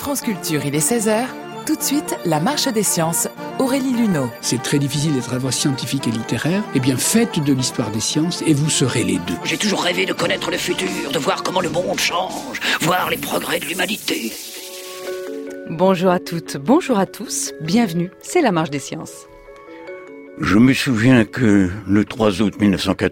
France Culture, il est 16h. Tout de suite, la marche des sciences. Aurélie Luneau. C'est très difficile d'être à la fois scientifique et littéraire. Eh bien, faites de l'histoire des sciences et vous serez les deux. J'ai toujours rêvé de connaître le futur, de voir comment le monde change, voir les progrès de l'humanité. Bonjour à toutes, bonjour à tous, bienvenue, c'est la marche des sciences. Je me souviens que le 3 août 1914,